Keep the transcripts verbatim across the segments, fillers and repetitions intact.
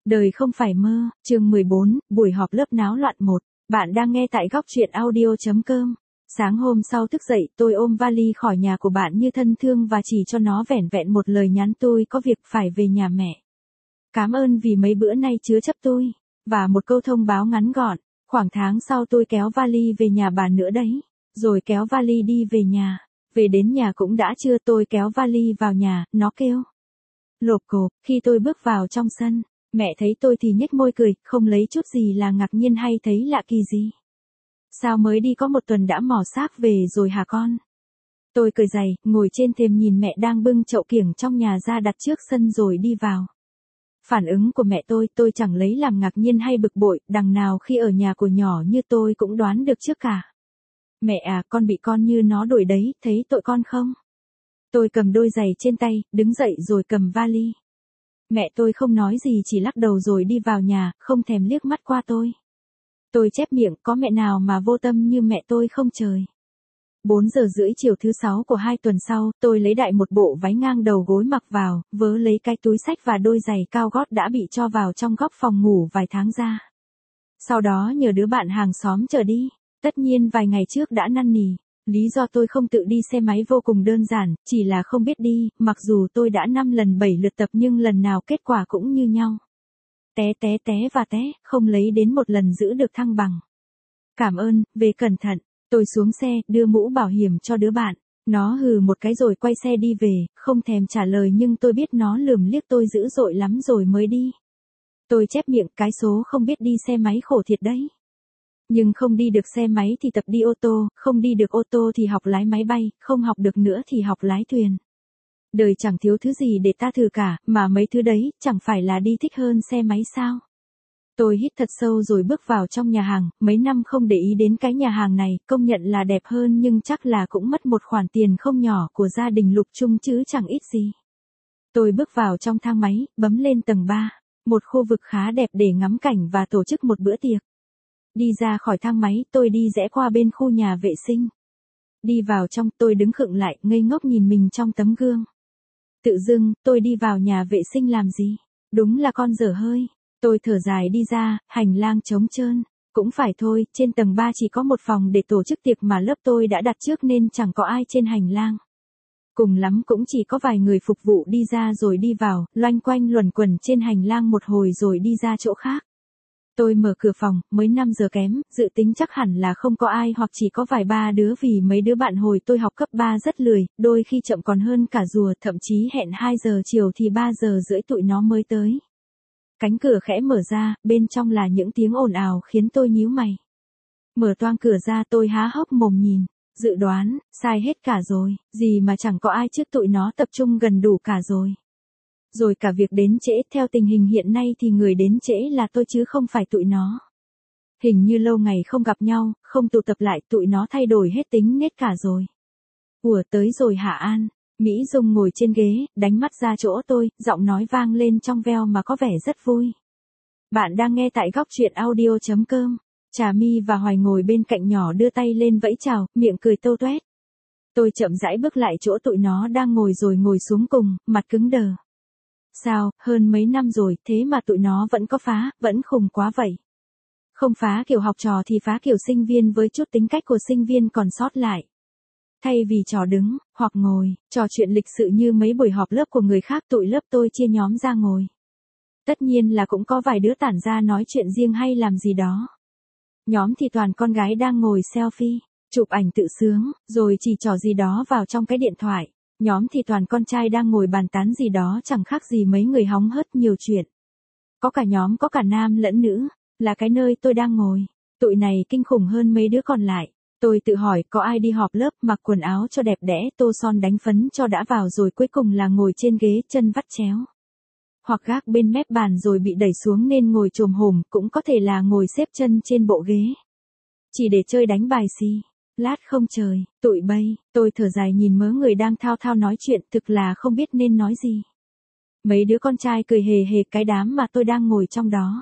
Đời không phải mơ, chương mười bốn, buổi họp lớp náo loạn một. Bạn đang nghe tại góc truyện audio chấm com. Sáng hôm sau thức dậy, tôi ôm vali khỏi nhà của bạn như thân thương và chỉ cho nó vẻn vẹn một lời nhắn: tôi có việc phải về nhà mẹ. Cảm ơn vì mấy bữa nay chứa chấp tôi. Và một câu thông báo ngắn gọn: khoảng tháng sau tôi kéo vali về nhà bà nữa đấy. Rồi kéo vali đi về nhà. Về đến nhà cũng đã trưa, tôi kéo vali vào nhà, nó kêu lộp cộp. Khi tôi bước vào trong sân, mẹ thấy tôi thì nhếch môi cười, không lấy chút gì là ngạc nhiên hay thấy lạ kỳ gì. Sao mới đi có một tuần đã mò xác về rồi hả con? Tôi cười dày, ngồi trên thềm nhìn mẹ đang bưng chậu kiểng trong nhà ra đặt trước sân rồi đi vào. Phản ứng của mẹ tôi, tôi chẳng lấy làm ngạc nhiên hay bực bội, đằng nào khi ở nhà của nhỏ như tôi cũng đoán được trước cả. Mẹ à, con bị con như nó đuổi đấy, thấy tội con không? Tôi cầm đôi giày trên tay, đứng dậy rồi cầm vali. Mẹ tôi không nói gì, chỉ lắc đầu rồi đi vào nhà, không thèm liếc mắt qua tôi. Tôi chép miệng, có mẹ nào mà vô tâm như mẹ tôi không trời. bốn giờ rưỡi chiều thứ sáu của hai tuần sau, tôi lấy đại một bộ váy ngang đầu gối mặc vào, vớ lấy cái túi xách và đôi giày cao gót đã bị cho vào trong góc phòng ngủ vài tháng ra. Sau đó nhờ đứa bạn hàng xóm chở đi, tất nhiên vài ngày trước đã năn nỉ. Lý do tôi không tự đi xe máy vô cùng đơn giản, chỉ là không biết đi, mặc dù tôi đã năm lần bảy lượt tập nhưng lần nào kết quả cũng như nhau. Té té té và té, không lấy đến một lần giữ được thăng bằng. Cảm ơn, về cẩn thận. Tôi xuống xe, đưa mũ bảo hiểm cho đứa bạn. Nó hừ một cái rồi quay xe đi về, không thèm trả lời nhưng tôi biết nó lườm liếc tôi dữ dội lắm rồi mới đi. Tôi chép miệng, cái số không biết đi xe máy khổ thiệt đấy. Nhưng không đi được xe máy thì tập đi ô tô, không đi được ô tô thì học lái máy bay, không học được nữa thì học lái thuyền. Đời chẳng thiếu thứ gì để ta thử cả, mà mấy thứ đấy, chẳng phải là đi thích hơn xe máy sao? Tôi hít thật sâu rồi bước vào trong nhà hàng, mấy năm không để ý đến cái nhà hàng này, công nhận là đẹp hơn nhưng chắc là cũng mất một khoản tiền không nhỏ của gia đình Lục Trung chứ chẳng ít gì. Tôi bước vào trong thang máy, bấm lên tầng ba, một khu vực khá đẹp để ngắm cảnh và tổ chức một bữa tiệc. Đi ra khỏi thang máy, tôi đi rẽ qua bên khu nhà vệ sinh. Đi vào trong, tôi đứng khựng lại, ngây ngốc nhìn mình trong tấm gương. Tự dưng, tôi đi vào nhà vệ sinh làm gì? Đúng là con dở hơi. Tôi thở dài đi ra, hành lang trống trơn. Cũng phải thôi, trên tầng ba chỉ có một phòng để tổ chức tiệc mà lớp tôi đã đặt trước nên chẳng có ai trên hành lang. Cùng lắm cũng chỉ có vài người phục vụ đi ra rồi đi vào, loanh quanh luẩn quẩn trên hành lang một hồi rồi đi ra chỗ khác. Tôi mở cửa phòng, mới năm giờ kém, dự tính chắc hẳn là không có ai hoặc chỉ có vài ba đứa vì mấy đứa bạn hồi tôi học cấp ba rất lười, đôi khi chậm còn hơn cả rùa, thậm chí hẹn hai giờ chiều thì ba giờ rưỡi tụi nó mới tới. Cánh cửa khẽ mở ra, bên trong là những tiếng ồn ào khiến tôi nhíu mày. Mở toang cửa ra tôi há hốc mồm nhìn, dự đoán, sai hết cả rồi, gì mà chẳng có ai trước tụi nó tập trung gần đủ cả rồi. Rồi cả việc đến trễ, theo tình hình hiện nay thì người đến trễ là tôi chứ không phải tụi nó. Hình như lâu ngày không gặp nhau, không tụ tập lại, tụi nó thay đổi hết tính nết cả rồi. Ủa tới rồi hả An? Mỹ Dung ngồi trên ghế, đánh mắt ra chỗ tôi, giọng nói vang lên trong veo mà có vẻ rất vui. Bạn đang nghe tại góc truyện audio chấm com. Trà My và Hoài ngồi bên cạnh nhỏ đưa tay lên vẫy chào, miệng cười tô toét. Tôi chậm rãi bước lại chỗ tụi nó đang ngồi rồi ngồi xuống cùng, mặt cứng đờ. Sao, hơn mấy năm rồi, thế mà tụi nó vẫn có phá, vẫn khùng quá vậy. Không phá kiểu học trò thì phá kiểu sinh viên với chút tính cách của sinh viên còn sót lại. Thay vì trò đứng, hoặc ngồi, trò chuyện lịch sự như mấy buổi họp lớp của người khác, tụi lớp tôi chia nhóm ra ngồi. Tất nhiên là cũng có vài đứa tản ra nói chuyện riêng hay làm gì đó. Nhóm thì toàn con gái đang ngồi selfie, chụp ảnh tự sướng, rồi chỉ trò gì đó vào trong cái điện thoại. Nhóm thì toàn con trai đang ngồi bàn tán gì đó chẳng khác gì mấy người hóng hớt nhiều chuyện. Có cả nhóm có cả nam lẫn nữ, là cái nơi tôi đang ngồi. Tụi này kinh khủng hơn mấy đứa còn lại. Tôi tự hỏi có ai đi họp lớp mặc quần áo cho đẹp đẽ, tô son đánh phấn cho đã vào rồi cuối cùng là ngồi trên ghế chân vắt chéo. Hoặc gác bên mép bàn rồi bị đẩy xuống nên ngồi chồm hổm, cũng có thể là ngồi xếp chân trên bộ ghế. Chỉ để chơi đánh bài xì. Lát không trời, tụi bay, tôi thở dài nhìn mớ người đang thao thao nói chuyện, thực là không biết nên nói gì. Mấy đứa con trai cười hề hề cái đám mà tôi đang ngồi trong đó.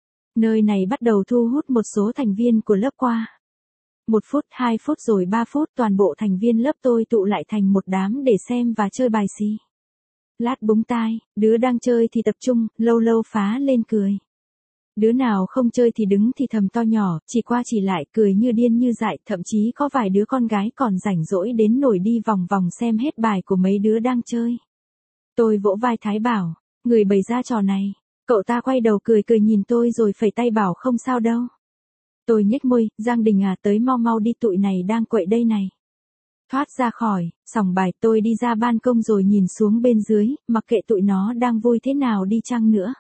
Nơi này bắt đầu thu hút một số thành viên của lớp qua. Một phút, hai phút rồi ba phút toàn bộ thành viên lớp tôi tụ lại thành một đám để xem và chơi bài xì. Lát búng tai, đứa đang chơi thì tập trung, lâu lâu phá lên cười. Đứa nào không chơi thì đứng thì thầm to nhỏ, chỉ qua chỉ lại cười như điên như dại, thậm chí có vài đứa con gái còn rảnh rỗi đến nổi đi vòng vòng xem hết bài của mấy đứa đang chơi. Tôi vỗ vai Thái bảo, người bày ra trò này. Cậu ta quay đầu cười cười nhìn tôi rồi phẩy tay bảo không sao đâu. Tôi nhếch môi, Giang Đình à, tới mau mau đi, tụi này đang quậy đây này. Thoát ra khỏi sòng bài, tôi đi ra ban công rồi nhìn xuống bên dưới, mặc kệ tụi nó đang vui thế nào đi chăng nữa.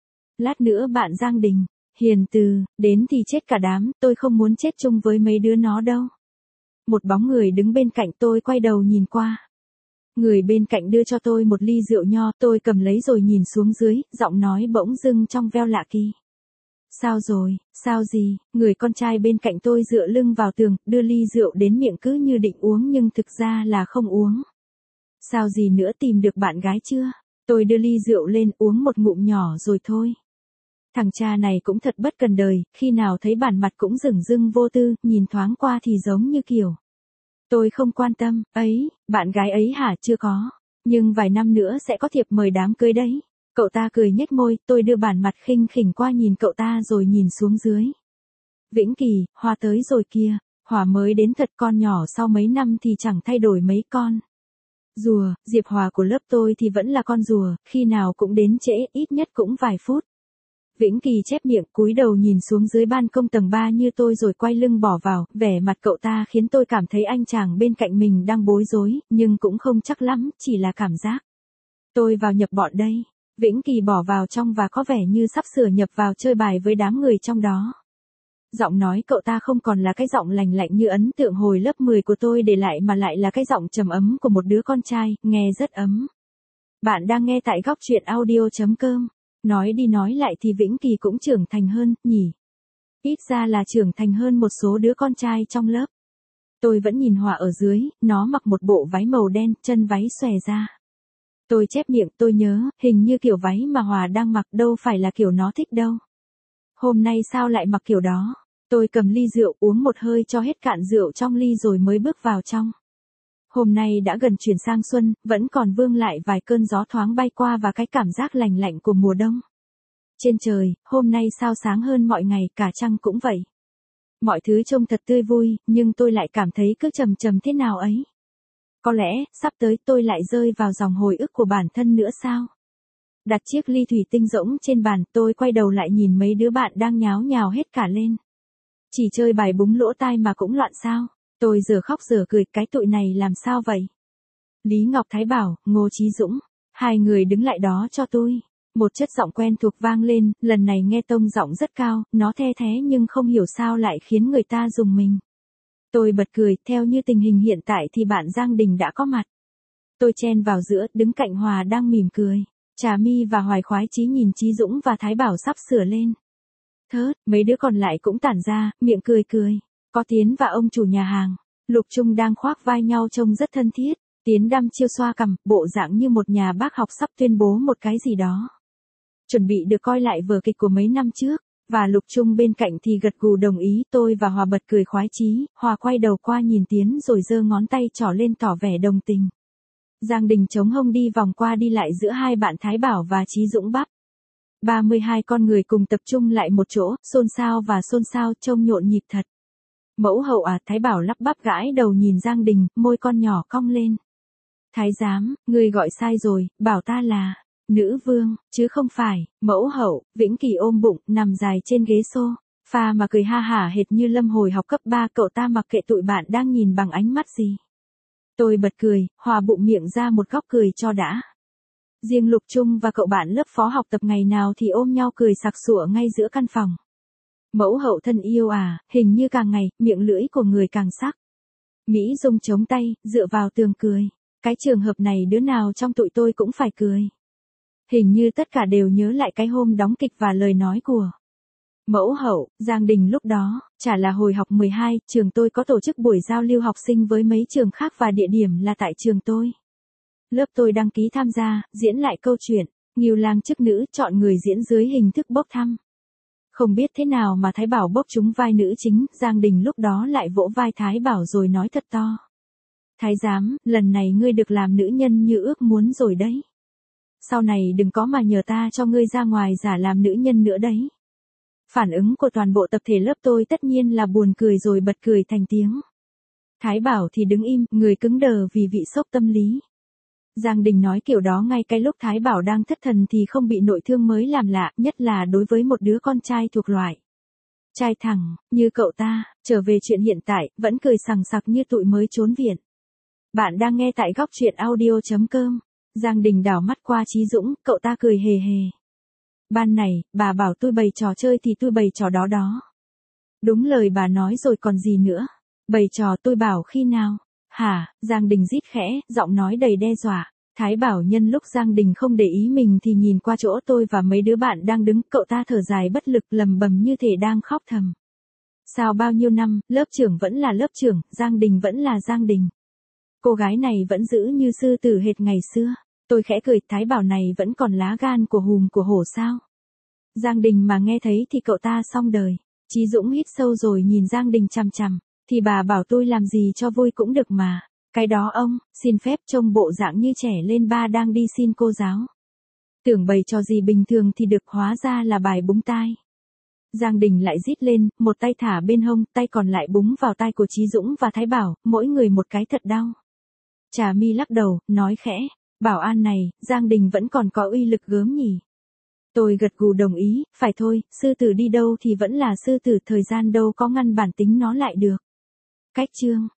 Lát nữa bạn Giang Đình, hiền từ, đến thì chết cả đám, tôi không muốn chết chung với mấy đứa nó đâu. Một bóng người đứng bên cạnh tôi quay đầu nhìn qua. Người bên cạnh đưa cho tôi một ly rượu nho, tôi cầm lấy rồi nhìn xuống dưới, giọng nói bỗng dưng trong veo lạ kỳ. Sao rồi, sao gì, người con trai bên cạnh tôi dựa lưng vào tường, đưa ly rượu đến miệng cứ như định uống nhưng thực ra là không uống. Sao gì nữa, tìm được bạn gái chưa? Tôi đưa ly rượu lên uống một ngụm nhỏ rồi thôi. Thằng cha này cũng thật bất cần đời, khi nào thấy bản mặt cũng dửng dưng vô tư, nhìn thoáng qua thì giống như kiểu. Tôi không quan tâm, ấy, bạn gái ấy hả, chưa có. Nhưng vài năm nữa sẽ có thiệp mời đám cưới đấy. Cậu ta cười nhếch môi, tôi đưa bản mặt khinh khỉnh qua nhìn cậu ta rồi nhìn xuống dưới. Vĩnh Kỳ, Hòa tới rồi kìa, Hòa mới đến thật, con nhỏ sau mấy năm thì chẳng thay đổi mấy con. Rùa, Diệp Hòa của lớp tôi thì vẫn là con rùa, khi nào cũng đến trễ, ít nhất cũng vài phút. Vĩnh Kỳ chép miệng, cúi đầu nhìn xuống dưới ban công tầng ba như tôi rồi quay lưng bỏ vào, vẻ mặt cậu ta khiến tôi cảm thấy anh chàng bên cạnh mình đang bối rối, nhưng cũng không chắc lắm, chỉ là cảm giác. Tôi vào nhập bọn đây. Vĩnh Kỳ bỏ vào trong và có vẻ như sắp sửa nhập vào chơi bài với đám người trong đó. Giọng nói cậu ta không còn là cái giọng lành lạnh như ấn tượng hồi lớp mười của tôi để lại mà lại là cái giọng trầm ấm của một đứa con trai, nghe rất ấm. Bạn đang nghe tại góc truyện audio chấm com. Nói đi nói lại thì Vĩnh Kỳ cũng trưởng thành hơn, nhỉ? Ít ra là trưởng thành hơn một số đứa con trai trong lớp. Tôi vẫn nhìn Hòa ở dưới, nó mặc một bộ váy màu đen, chân váy xòe ra. Tôi chép miệng, tôi nhớ, hình như kiểu váy mà Hòa đang mặc đâu phải là kiểu nó thích đâu. Hôm nay sao lại mặc kiểu đó? Tôi cầm ly rượu uống một hơi cho hết cạn rượu trong ly rồi mới bước vào trong. Hôm nay đã gần chuyển sang xuân, vẫn còn vương lại vài cơn gió thoáng bay qua và cái cảm giác lành lạnh của mùa đông. Trên trời, hôm nay sao sáng hơn mọi ngày, cả trăng cũng vậy. Mọi thứ trông thật tươi vui, nhưng tôi lại cảm thấy cứ trầm trầm thế nào ấy. Có lẽ, sắp tới tôi lại rơi vào dòng hồi ức của bản thân nữa sao? Đặt chiếc ly thủy tinh rỗng trên bàn, tôi quay đầu lại nhìn mấy đứa bạn đang nháo nhào hết cả lên. Chỉ chơi bài búng lỗ tai mà cũng loạn sao? Tôi giờ khóc giờ cười, cái tụi này làm sao vậy? Lý Ngọc Thái bảo, Ngô Chí Dũng, hai người đứng lại đó cho tôi. Một chất giọng quen thuộc vang lên, lần này nghe tông giọng rất cao, nó the thé nhưng không hiểu sao lại khiến người ta rùng mình. Tôi bật cười, theo như tình hình hiện tại thì bạn Giang Đình đã có mặt. Tôi chen vào giữa, đứng cạnh Hòa đang mỉm cười. Trà My và Hoài khoái chí nhìn Chí Dũng và Thái Bảo sắp sửa lên. Thớt, mấy đứa còn lại cũng tản ra, miệng cười cười. Có Tiến và ông chủ nhà hàng. Lục Trung đang khoác vai nhau trông rất thân thiết. Tiến đăm chiêu xoa cằm, bộ dạng như một nhà bác học sắp tuyên bố một cái gì đó. Chuẩn bị được coi lại vở kịch của mấy năm trước. Và Lục Trung bên cạnh thì gật gù đồng ý. Tôi và Hòa bật cười khoái chí. Hòa quay đầu qua nhìn Tiến rồi giơ ngón tay trỏ lên tỏ vẻ đồng tình. Giang Đình chống hông đi vòng qua đi lại giữa hai bạn Thái Bảo và Chí Dũng bắp. ba mươi hai con người cùng tập trung lại một chỗ, xôn xao và xôn xao, trông nhộn nhịp thật. Mẫu hậu à, Thái Bảo lắp bắp gãi đầu nhìn Giang Đình, môi con nhỏ cong lên. Thái giám, ngươi gọi sai rồi, bảo ta là nữ vương, chứ không phải mẫu hậu. Vĩnh Kỳ ôm bụng, nằm dài trên ghế xô, pha mà cười ha hả hệt như Lâm hồi học cấp ba, cậu ta mặc kệ tụi bạn đang nhìn bằng ánh mắt gì. Tôi bật cười, Hòa bụng miệng ra một góc cười cho đã. Riêng Lục Trung và cậu bạn lớp phó học tập ngày nào thì ôm nhau cười sặc sụa ngay giữa căn phòng. Mẫu hậu thân yêu à, hình như càng ngày, miệng lưỡi của người càng sắc. Mỹ Dung chống tay, dựa vào tường cười. Cái trường hợp này đứa nào trong tụi tôi cũng phải cười. Hình như tất cả đều nhớ lại cái hôm đóng kịch và lời nói của mẫu hậu. Giang Đình lúc đó, chả là hồi học mười hai, trường tôi có tổ chức buổi giao lưu học sinh với mấy trường khác và địa điểm là tại trường tôi. Lớp tôi đăng ký tham gia, diễn lại câu chuyện, Ngưu Lang chức nữ, chọn người diễn dưới hình thức bốc thăm. Không biết thế nào mà Thái Bảo bốc trúng vai nữ chính, Giang Đình lúc đó lại vỗ vai Thái Bảo rồi nói thật to. Thái giám, lần này ngươi được làm nữ nhân như ước muốn rồi đấy. Sau này đừng có mà nhờ ta cho ngươi ra ngoài giả làm nữ nhân nữa đấy. Phản ứng của toàn bộ tập thể lớp tôi tất nhiên là buồn cười rồi bật cười thành tiếng. Thái Bảo thì đứng im, người cứng đờ vì bị sốc tâm lý. Giang Đình nói kiểu đó ngay cái lúc Thái Bảo đang thất thần thì không bị nội thương mới làm lạ, nhất là đối với một đứa con trai thuộc loại trai thẳng, như cậu ta, trở về chuyện hiện tại, vẫn cười sằng sặc như tụi mới trốn viện. Bạn đang nghe tại góc truyện audio.com. Giang Đình đảo mắt qua Chí Dũng, cậu ta cười hề hề. Ban này, bà bảo tôi bày trò chơi thì tôi bày trò đó đó. Đúng lời bà nói rồi còn gì nữa. Bày trò tôi bảo khi nào? Hả? Giang Đình rít khẽ, giọng nói đầy đe dọa. Thái Bảo nhân lúc Giang Đình không để ý mình thì nhìn qua chỗ tôi và mấy đứa bạn đang đứng, cậu ta thở dài bất lực lầm bầm như thể đang khóc thầm. Sao bao nhiêu năm, lớp trưởng vẫn là lớp trưởng, Giang Đình vẫn là Giang Đình. Cô gái này vẫn giữ như sư tử hệt ngày xưa. Tôi khẽ cười, Thái Bảo này vẫn còn lá gan của hùm của hổ sao? Giang Đình mà nghe thấy thì cậu ta xong đời. Chí Dũng hít sâu rồi nhìn Giang Đình chằm chằm. Thì bà bảo tôi làm gì cho vui cũng được mà. Cái đó ông, xin phép trông bộ dạng như trẻ lên ba đang đi xin cô giáo. Tưởng bày trò gì bình thường thì được, hóa ra là bài búng tai. Giang Đình lại rít lên, một tay thả bên hông, tay còn lại búng vào tai của Chí Dũng và Thái Bảo, mỗi người một cái thật đau. Trà Mi lắc đầu, nói khẽ, bảo an này, Giang Đình vẫn còn có uy lực gớm nhỉ. Tôi gật gù đồng ý, phải thôi, sư tử đi đâu thì vẫn là sư tử, thời gian đâu có ngăn bản tính nó lại được. Cách chương